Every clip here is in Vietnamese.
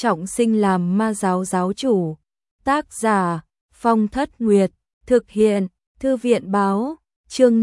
trọng sinh làm ma giáo giáo chủ. Tác giả Phong Thất Nguyệt, thực hiện Thư viện báo, chương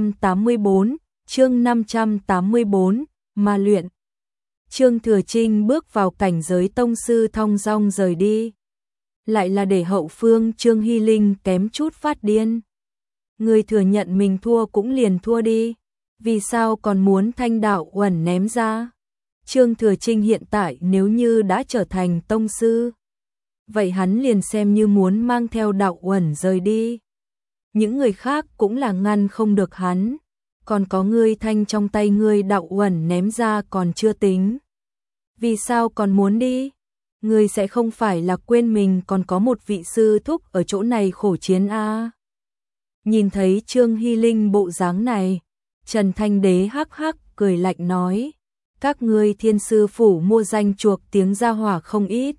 584, ma luyện. Trương Thừa Trinh bước vào cảnh giới tông sư thong dong rời đi. Lại là để hậu phương Trương Hy Linh kém chút phát điên. Người thừa nhận mình thua cũng liền thua đi. Vì sao còn muốn Thanh Đạo Uẩn ném ra? Trương Thừa Trinh hiện tại nếu như đã trở thành tông sư, vậy hắn liền xem như muốn mang theo Đạo Uẩn rời đi. Những người khác cũng là ngăn không được hắn. Còn có ngươi thanh trong tay ngươi Đạo Uẩn ném ra còn chưa tính. Vì sao còn muốn đi? Ngươi sẽ không phải là quên mình còn có một vị sư thúc ở chỗ này khổ chiến a? Nhìn thấy Trương Hy Linh bộ dáng này, Trần Thanh Đế hắc hắc cười lạnh nói, các ngươi Thiên Sư phủ mua danh chuộc tiếng gia hỏa không ít.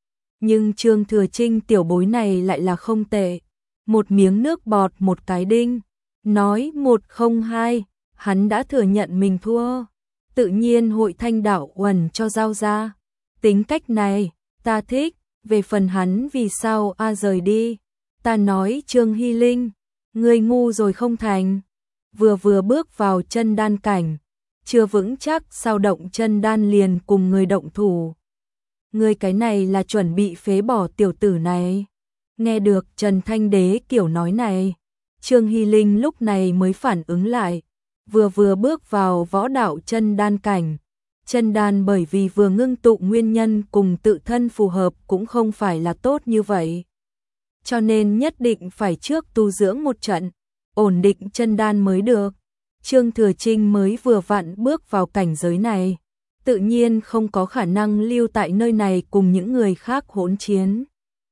Nhưng Trương Thừa Trinh tiểu bối này lại là không tệ. Một miếng nước bọt một cái đinh, nói 1-0-2, hắn đã thừa nhận mình thua. Tự nhiên hội Thanh Đạo Uẩn cho giao ra. Tính cách này, ta thích. Về phần hắn vì sao rời đi, ta nói Trương Hy Linh, ngươi ngu rồi không thành. Vừa bước vào chân đan cảnh, chưa vững chắc sao động chân đan liền cùng người động thủ. Ngươi cái này là chuẩn bị phế bỏ tiểu tử này. Nghe được Trần Thanh Đế kiểu nói này, Trương Hy Linh lúc này mới phản ứng lại. Vừa bước vào võ đạo chân đan cảnh. Chân đan bởi vì vừa ngưng tụ nguyên nhân cùng tự thân phù hợp cũng không phải là tốt như vậy. Cho nên nhất định phải trước tu dưỡng một trận, ổn định chân đan mới được. Trương Thừa Trinh mới vừa vặn bước vào cảnh giới này, tự nhiên không có khả năng lưu tại nơi này cùng những người khác hỗn chiến.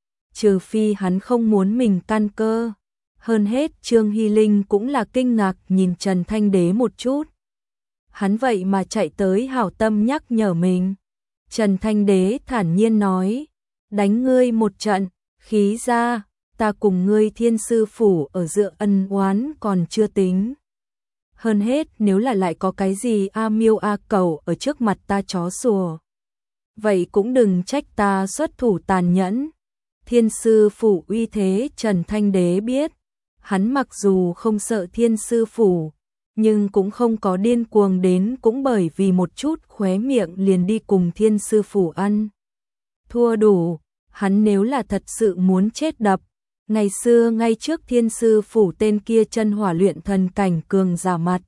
Trừ phi hắn không muốn mình căn cơ. Hơn hết Trương Hy Linh cũng là kinh ngạc nhìn Trần Thanh Đế một chút. Hắn vậy mà chạy tới hảo tâm nhắc nhở mình. Trần Thanh Đế thản nhiên nói, đánh ngươi một trận, khí ra, ta cùng ngươi Thiên Sư phủ ở giữa ân oán còn chưa tính. Hơn hết nếu là lại có cái gì miêu cầu ở trước mặt ta chó sủa, vậy cũng đừng trách ta xuất thủ tàn nhẫn. Thiên Sư phủ uy thế Trần Thanh Đế biết, hắn mặc dù không sợ Thiên Sư phủ, nhưng cũng không có điên cuồng đến cũng bởi vì một chút khóe miệng liền đi cùng Thiên Sư phủ ăn thua đủ. Hắn nếu là thật sự muốn chết đập, ngày xưa ngay trước Thiên Sư phủ tên kia chân hỏa luyện thần cảnh cường giả mặt,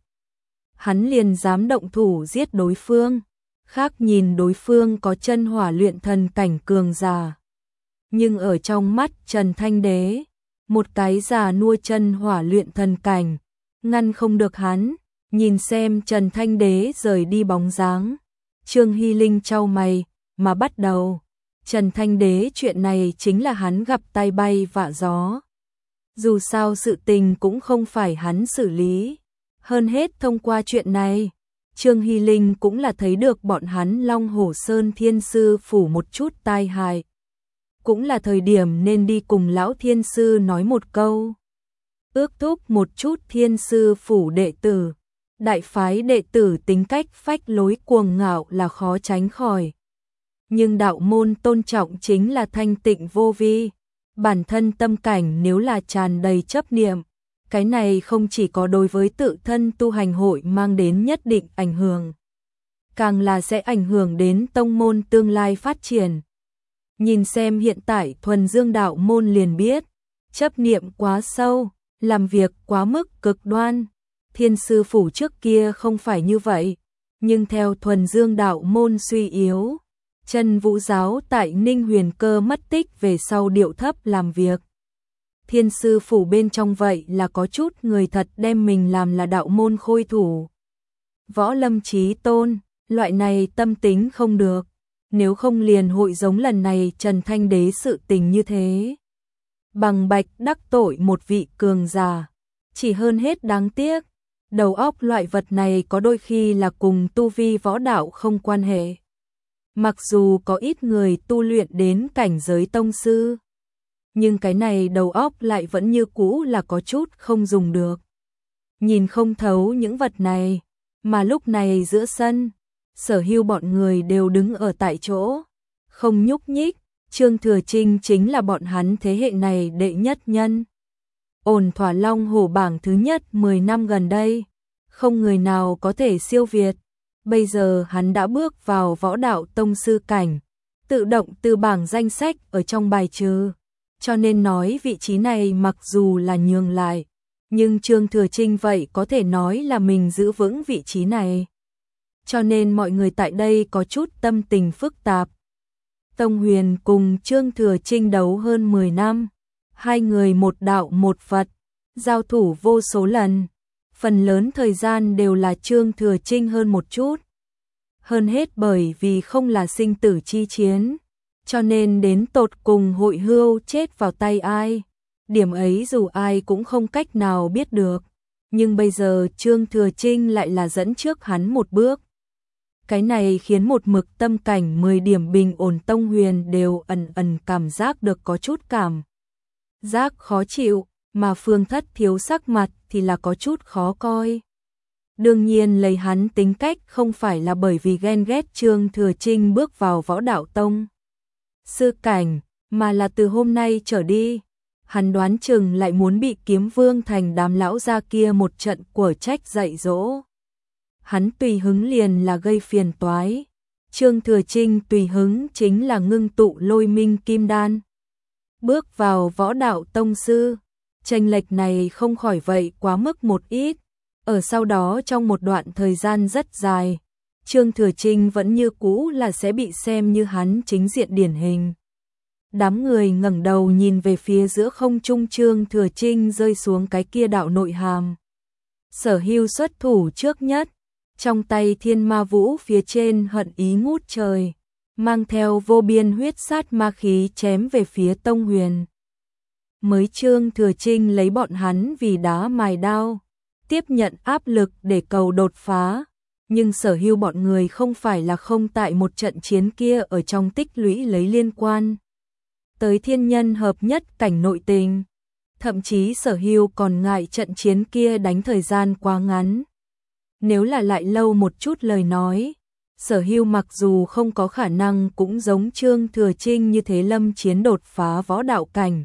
hắn liền dám động thủ giết đối phương. Khác nhìn đối phương có chân hỏa luyện thần cảnh cường giả, nhưng ở trong mắt Trần Thanh Đế, một cái già nuôi chân hỏa luyện thần cảnh, ngăn không được hắn. Nhìn xem Trần Thanh Đế rời đi bóng dáng, Trương Hy Linh chau mày, mà bắt đầu. Trần Thanh Đế chuyện này chính là hắn gặp tai bay vạ gió. Dù sao sự tình cũng không phải hắn xử lý. Hơn hết thông qua chuyện này, Trương Hy Linh cũng là thấy được bọn hắn Long Hổ Sơn Thiên Sư phủ một chút tai hại. Cũng là thời điểm nên đi cùng lão Thiên Sư nói một câu. Ước thúc một chút Thiên Sư phủ đệ tử. Đại phái đệ tử tính cách phách lối cuồng ngạo là khó tránh khỏi. Nhưng đạo môn tôn trọng chính là thanh tịnh vô vi. Bản thân tâm cảnh nếu là tràn đầy chấp niệm, cái này không chỉ có đối với tự thân tu hành hội mang đến nhất định ảnh hưởng, càng là sẽ ảnh hưởng đến tông môn tương lai phát triển. Nhìn xem hiện tại Thuần Dương đạo môn liền biết, chấp niệm quá sâu, làm việc quá mức cực đoan. Thiên Sư phủ trước kia không phải như vậy, nhưng theo Thuần Dương đạo môn suy yếu, Chân Vũ giáo tại Ninh Huyền Cơ mất tích về sau điệu thấp làm việc. Thiên Sư phủ bên trong vậy là có chút người thật đem mình làm là đạo môn khôi thủ. Võ Lâm Chí Tôn, loại này tâm tính không được, nếu không liền hội giống lần này Trần Thanh Đế sự tình như thế. Bằng bạch đắc tội một vị cường giả, chỉ hơn hết đáng tiếc. Đầu óc loại vật này có đôi khi là cùng tu vi võ đạo không quan hệ. Mặc dù có ít người tu luyện đến cảnh giới tông sư, nhưng cái này đầu óc lại vẫn như cũ là có chút không dùng được. Nhìn không thấu những vật này, mà lúc này giữa sân, Sở Hưu bọn người đều đứng ở tại chỗ, không nhúc nhích. Trương Thừa Trinh chính là bọn hắn thế hệ này đệ nhất nhân. Ổn thỏa long hổ bảng thứ nhất 10 năm gần đây, không người nào có thể siêu việt. Bây giờ hắn đã bước vào võ đạo tông sư cảnh, tự động từ bảng danh sách ở trong bài trừ. Cho nên nói vị trí này mặc dù là nhường lại, nhưng Trương Thừa Trinh vậy có thể nói là mình giữ vững vị trí này. Cho nên mọi người tại đây có chút tâm tình phức tạp. Tông Huyền cùng Trương Thừa Trinh đấu hơn 10 năm, hai người một đạo một Phật, giao thủ vô số lần. Phần lớn thời gian đều là Trương Thừa Trinh hơn một chút. Hơn hết bởi vì không là sinh tử chi chiến, cho nên đến tột cùng hội hưu chết vào tay ai. Điểm ấy dù ai cũng không cách nào biết được. Nhưng bây giờ Trương Thừa Trinh lại là dẫn trước hắn một bước. Cái này khiến một mực tâm cảnh 10 điểm bình ổn Tông Huyền đều ẩn cảm giác được có chút cảm giác khó chịu, mà Phương Thất Thiếu sắc mặt thì là có chút khó coi. Đương nhiên lấy hắn tính cách không phải là bởi vì ghen ghét Trương Thừa Trinh bước vào võ đạo tông sư cảnh, mà là từ hôm nay trở đi, hắn đoán chừng lại muốn bị Kiếm Vương thành đám lão gia kia một trận của trách dạy dỗ. Hắn tùy hứng liền là gây phiền toái. Trương Thừa Trinh tùy hứng chính là ngưng tụ Lôi Minh Kim Đan. Bước vào võ đạo tông sư, chênh lệch này không khỏi vậy quá mức một ít. Ở sau đó trong một đoạn thời gian rất dài, Trương Thừa Trinh vẫn như cũ là sẽ bị xem như hắn chính diện điển hình. Đám người ngẩng đầu nhìn về phía giữa không trung Trương Thừa Trinh rơi xuống cái kia đạo nội hàm. Sở Hưu xuất thủ trước nhất, trong tay Thiên Ma Vũ phía trên hận ý ngút trời, mang theo vô biên huyết sát ma khí chém về phía Tông Huyền. Mới Trương Thừa Trinh lấy bọn hắn vì đá mài đao, tiếp nhận áp lực để cầu đột phá, nhưng Sở Hưu bọn người không phải là không tại một trận chiến kia ở trong tích lũy lấy liên quan tới thiên nhân hợp nhất cảnh nội tình. Thậm chí Sở Hưu còn ngại trận chiến kia đánh thời gian quá ngắn. Nếu là lại lâu một chút lời nói, Sở Hưu mặc dù không có khả năng cũng giống Trương Thừa Trinh như thế lâm chiến đột phá võ đạo cảnh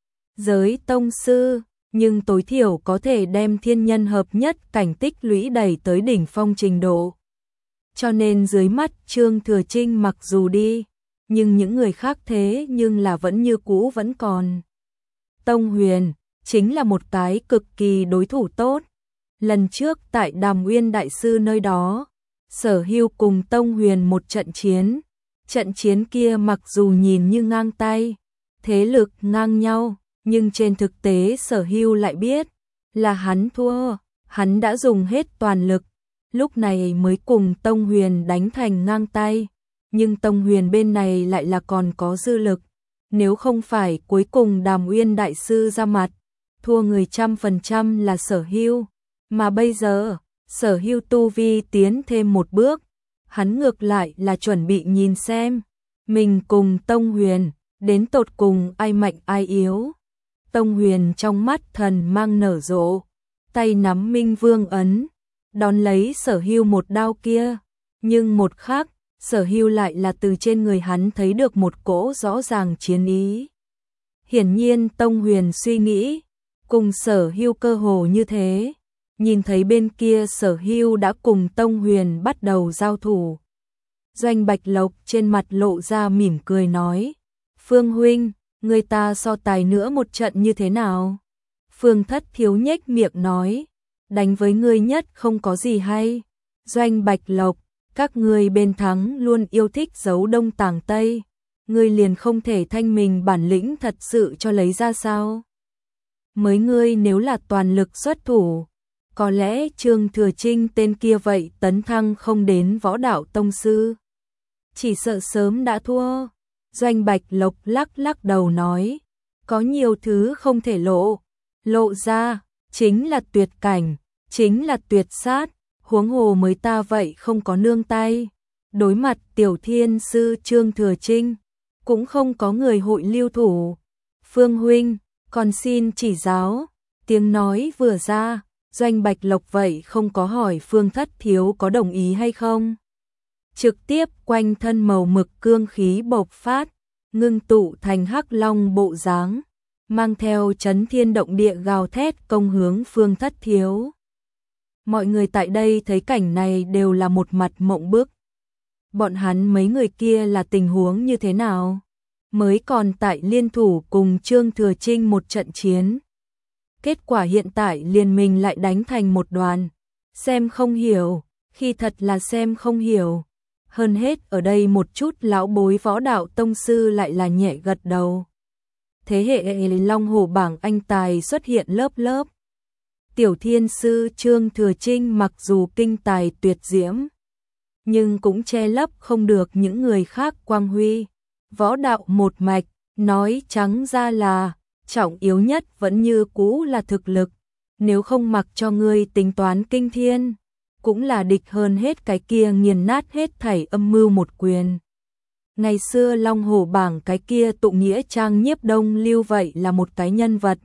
giới tông sư, nhưng tối thiểu có thể đem thiên nhân hợp nhất cảnh tích lũy đẩy tới đỉnh phong trình độ. Cho nên dưới mắt Trương Thừa Trinh mặc dù đi, nhưng những người khác thế nhưng là vẫn như cũ vẫn còn. Tông Huyền chính là một cái cực kỳ đối thủ tốt. Lần trước tại Đàm Nguyên Đại Sư nơi đó, Sở Hưu cùng Tông Huyền một trận chiến kia mặc dù nhìn như ngang tay, thế lực ngang nhau, nhưng trên thực tế Sở Hưu lại biết là hắn thua, hắn đã dùng hết toàn lực, lúc này mới cùng Tông Huyền đánh thành ngang tay, nhưng Tông Huyền bên này lại là còn có dư lực, nếu không phải cuối cùng Đàm Nguyên Đại Sư ra mặt, thua người 100% là Sở Hưu. Mà bây giờ, Sở Hưu tu vi tiến thêm một bước, hắn ngược lại là chuẩn bị nhìn xem, mình cùng Tông Huyền, đến tột cùng ai mạnh ai yếu. Tông Huyền trong mắt thần mang nở rộ, tay nắm Minh Vương ấn, đón lấy Sở Hưu một đao kia, nhưng một khắc, Sở Hưu lại là từ trên người hắn thấy được một cỗ rõ ràng chiến ý. Hiển nhiên Tông Huyền suy nghĩ, cùng Sở Hưu cơ hồ như thế. Nhìn thấy bên kia Sở Hưu đã cùng Tông Huyền bắt đầu giao thủ. Doanh Bạch Lộc trên mặt lộ ra mỉm cười nói, Phương huynh, người ta so tài nữa một trận như thế nào? Phương Thất Thiếu nhếch miệng nói, đánh với ngươi nhất không có gì hay. Doanh Bạch Lộc, các ngươi bên thắng luôn yêu thích giấu đông tàng tây, ngươi liền không thể thanh mình bản lĩnh thật sự cho lấy ra sao? Mới ngươi nếu là toàn lực xuất thủ, có lẽ Trương Thừa Trinh tên kia vậy tấn thăng không đến võ đạo tông sư, chỉ sợ sớm đã thua. Doanh Bạch Lộc lắc đầu nói, có nhiều thứ không thể lộ ra, chính là tuyệt cảnh, chính là tuyệt sát, huống hồ mới ta vậy không có nương tay. Đối mặt tiểu thiên sư Trương Thừa Trinh, cũng không có người hội lưu thủ. Phương huynh, còn xin chỉ giáo. Tiếng nói vừa ra, Doanh Bạch Lộc vậy không có hỏi Phương Thất Thiếu có đồng ý hay không. trực tiếp quanh thân màu mực cương khí bộc phát, ngưng tụ thành hắc long bộ dáng, mang theo chấn thiên động địa gào thét công hướng Phương Thất Thiếu. Mọi người tại đây thấy cảnh này đều là một mặt mộng bức. Bọn hắn mấy người kia là tình huống như thế nào? Mới còn tại liên thủ cùng Trương Thừa Trinh một trận chiến. Kết quả hiện tại liền mình lại đánh thành một đoàn. Xem không hiểu, khi thật là xem không hiểu. Hơn hết ở đây một chút lão bối võ đạo tông sư lại là nhẹ gật đầu. Thế hệ Long Hổ bảng anh tài xuất hiện lớp lớp. Tiểu thiên sư Trương Thừa Trinh mặc dù kinh tài tuyệt diễm, nhưng cũng che lấp không được những người khác quang huy. Võ đạo một mạch, nói trắng ra là, trọng yếu nhất vẫn như cũ là thực lực. Nếu không mặc cho ngươi tính toán kinh thiên, cũng là địch hơn hết cái kia nghiền nát hết thảy âm mưu một quyền. Ngày xưa Long Hổ bảng cái kia tụ nghĩa trang Nhiếp Đông Lưu vậy là một cái nhân vật.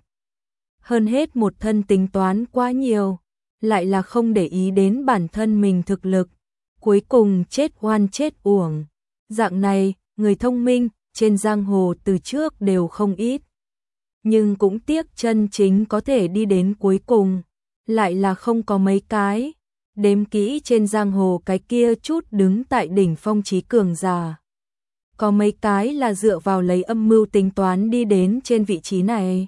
Hơn hết một thân tính toán quá nhiều, lại là không để ý đến bản thân mình thực lực. Cuối cùng chết oan chết uổng. Dạng này, người thông minh, trên giang hồ từ trước đều không ít. Nhưng cũng tiếc chân chính có thể đi đến cuối cùng, lại là không có mấy cái. Đếm kỹ trên giang hồ cái kia chút đứng tại đỉnh phong trí cường giả. Có mấy cái là dựa vào lấy âm mưu tính toán đi đến trên vị trí này.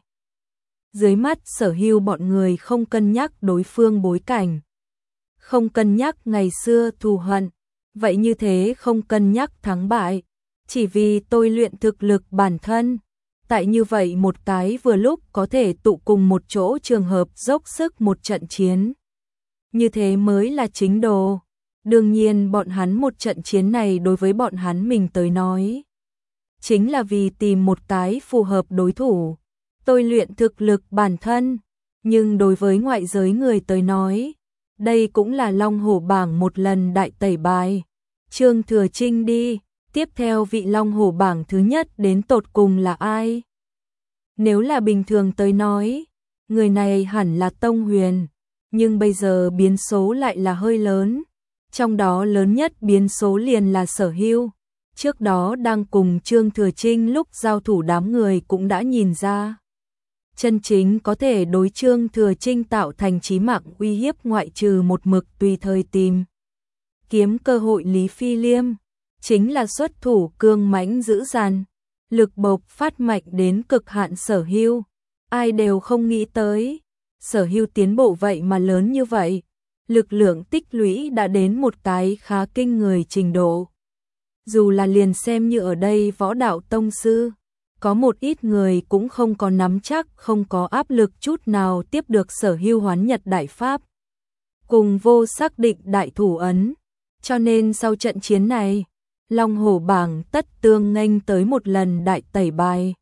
Dưới mắt Sở Hưu bọn người không cân nhắc đối phương bối cảnh, không cân nhắc ngày xưa thù hận, vậy như thế không cân nhắc thắng bại, chỉ vì tôi luyện thực lực bản thân. Tại như vậy một cái vừa lúc có thể tụ cùng một chỗ trường hợp dốc sức một trận chiến. Như thế mới là chính đồ. Đương nhiên bọn hắn một trận chiến này đối với bọn hắn mình tới nói, chính là vì tìm một cái phù hợp đối thủ. Tôi luyện thực lực bản thân, nhưng đối với ngoại giới người tới nói, đây cũng là Long Hổ bảng một lần đại tẩy bài. Trương Thừa Trinh đi, tiếp theo vị Long Hổ bảng thứ nhất đến tột cùng là ai? Nếu là bình thường tới nói, người này hẳn là Tông Huyền, nhưng bây giờ biến số lại là hơi lớn. Trong đó lớn nhất biến số liền là Sở Hưu. Trước đó đang cùng Trương Thừa Trinh lúc giao thủ đám người cũng đã nhìn ra. Chân chính có thể đối Trương Thừa Trinh tạo thành chí mạng uy hiếp ngoại trừ một mực tùy thời tìm kiếm cơ hội Lý Phi Liêm, chính là xuất thủ cương mãnh dữ dằn, lực bộc phát mạnh đến cực hạn Sở Hưu. Ai đều không nghĩ tới, Sở Hưu tiến bộ vậy mà lớn như vậy. Lực lượng tích lũy đã đến một cái khá kinh người trình độ. Dù là liền xem như ở đây võ đạo tông sư, có một ít người cũng không có nắm chắc, không có áp lực chút nào tiếp được Sở Hưu hoán nhật đại pháp. Cùng vô xác định đại thủ ấn. Cho nên sau trận chiến này, Long Hổ bảng tất tương nghênh tới một lần đại tẩy bài.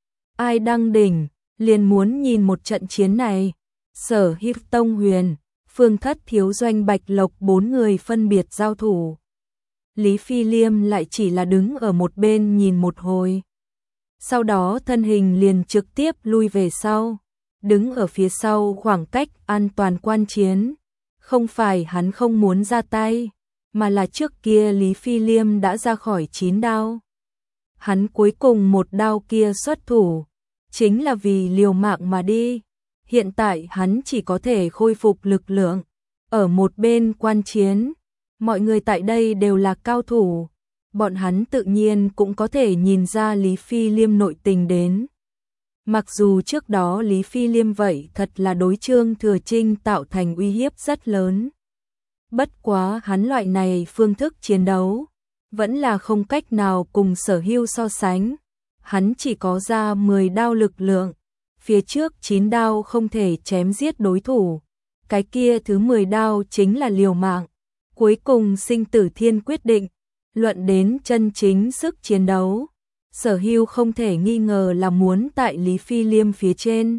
Ai đăng đỉnh, liền muốn nhìn một trận chiến này. Sở Hưu Tông Huyền, Phương Thất Thiếu Doanh Bạch Lộc bốn người phân biệt giao thủ. Lý Phi Liêm lại chỉ là đứng ở một bên nhìn một hồi. Sau đó thân hình liền trực tiếp lui về sau, đứng ở phía sau khoảng cách an toàn quan chiến. Không phải hắn không muốn ra tay, mà là trước kia Lý Phi Liêm đã ra khỏi 9 đao. Hắn cuối cùng một đao kia xuất thủ, chính là vì liều mạng mà đi. Hiện tại hắn chỉ có thể khôi phục lực lượng, ở một bên quan chiến. Mọi người tại đây đều là cao thủ, bọn hắn tự nhiên cũng có thể nhìn ra Lý Phi Liêm nội tình đến. Mặc dù trước đó Lý Phi Liêm vậy thật là đối Trương Thừa Trinh tạo thành uy hiếp rất lớn. Bất quá hắn loại này phương thức chiến đấu, vẫn là không cách nào cùng Sở Hưu so sánh. Hắn chỉ có ra 10 đao lực lượng, phía trước 9 đao không thể chém giết đối thủ. Cái kia thứ 10 đao chính là liều mạng. Cuối cùng sinh tử thiên quyết định, luận đến chân chính sức chiến đấu. Sở Hưu không thể nghi ngờ là muốn tại Lý Phi Liêm phía trên.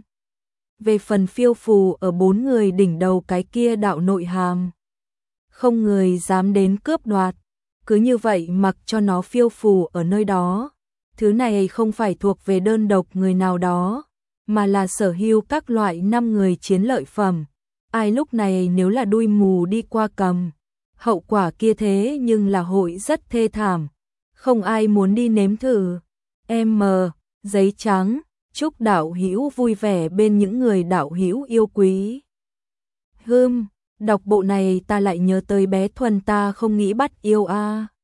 Về phần phiêu phù ở bốn người đỉnh đầu cái kia đạo nội hàm, không người dám đến cướp đoạt, cứ như vậy mặc cho nó phiêu phù ở nơi đó. Thứ này không phải thuộc về đơn độc người nào đó, mà là Sở Hưu các loại 5 người chiến lợi phẩm. Ai lúc này nếu là đuôi mù đi qua cầm, hậu quả kia thế nhưng là hội rất thê thảm, không ai muốn đi nếm thử. Giấy trắng, chúc đạo hữu vui vẻ bên những người đạo hữu yêu quý. Đọc bộ này ta lại nhớ tới bé Thuần ta không nghĩ bắt yêu a.